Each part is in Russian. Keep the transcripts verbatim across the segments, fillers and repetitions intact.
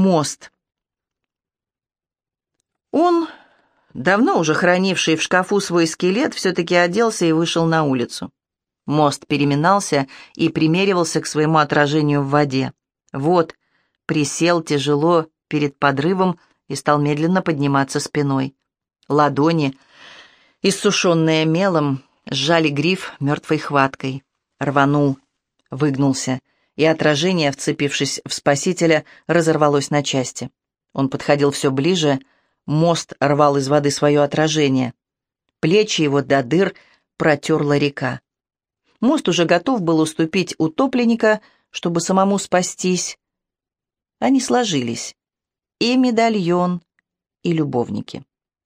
Мост. Он, давно уже хранивший в шкафу свой скелет, все-таки оделся и вышел на улицу. Мост переминался и примеривался к своему отражению в воде. Вот, присел тяжело перед подрывом и стал медленно подниматься спиной. Ладони, иссушенные мелом, сжали гриф мертвой хваткой. Рванул, выгнулся, и отражение, вцепившись в спасителя, разорвалось на части. Он подходил все ближе, мост рвал из воды свое отражение. Плечи его до дыр протерла река. Мост уже готов был уступить утопленника, чтобы самому спастись. Они сложились. И медальон, и любовники.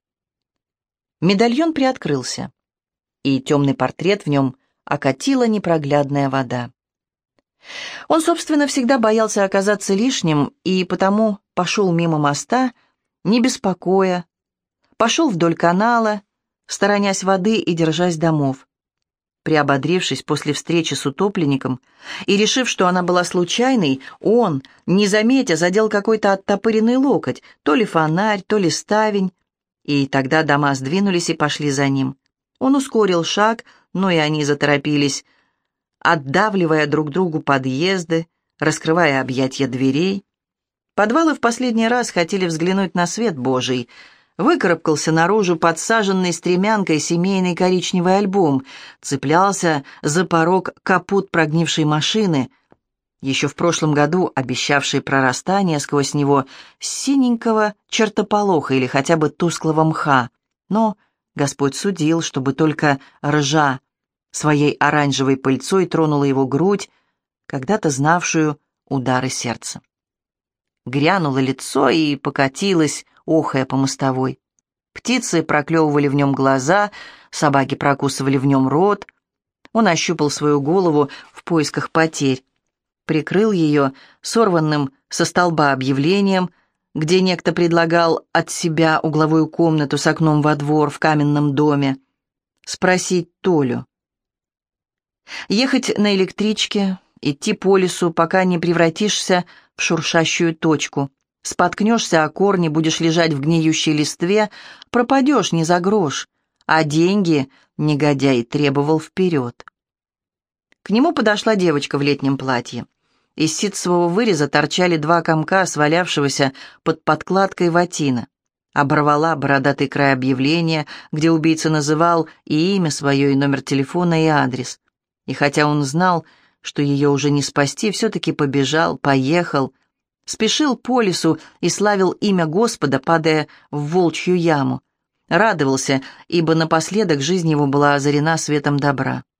Медальон приоткрылся, и темный портрет в нем окатила непроглядная вода. Он, собственно, всегда боялся оказаться лишним, и потому пошел мимо моста, не беспокоя, пошел вдоль канала, сторонясь воды и держась домов. Приободрившись после встречи с утопленником и решив, что она была случайной, он, не заметя, задел какой-то оттопыренный локоть, то ли фонарь, то ли ставень, и тогда дома сдвинулись и пошли за ним. Он ускорил шаг, но и они заторопились, отдавливая друг другу подъезды, раскрывая объятья дверей. Подвалы в последний раз хотели взглянуть на свет Божий. Выкарабкался наружу подсаженный стремянкой семейный коричневый альбом, цеплялся за порог капот прогнившей машины, еще в прошлом году обещавший прорастание сквозь него синенького чертополоха или хотя бы тусклого мха. Но Господь судил, чтобы только ржа своей оранжевой пыльцой тронула его грудь, когда-то знавшую удары сердца. Грянуло лицо и покатилось, охая по мостовой. Птицы проклевывали в нем глаза, собаки прокусывали в нем рот. Он ощупал свою голову в поисках потерь, прикрыл ее сорванным со столба объявлением, где некто предлагал от себя угловую комнату с окном во двор в каменном доме. Спросить Толю. Ехать на электричке, идти по лесу, пока не превратишься в шуршащую точку. Споткнешься о корни, будешь лежать в гниющей листве, пропадешь не за грош, а деньги негодяй требовал вперед. К нему подошла девочка в летнем платье. Из ситцевого выреза торчали два комка свалявшегося под подкладкой ватина. Оборвала бородатый край объявления, где убийца называл и имя свое, и номер телефона, и адрес. И хотя он знал, что ее уже не спасти, все-таки побежал, поехал, спешил по лесу и славил имя Господа, падая в волчью яму. Радовался, ибо напоследок жизнь его была озарена светом добра.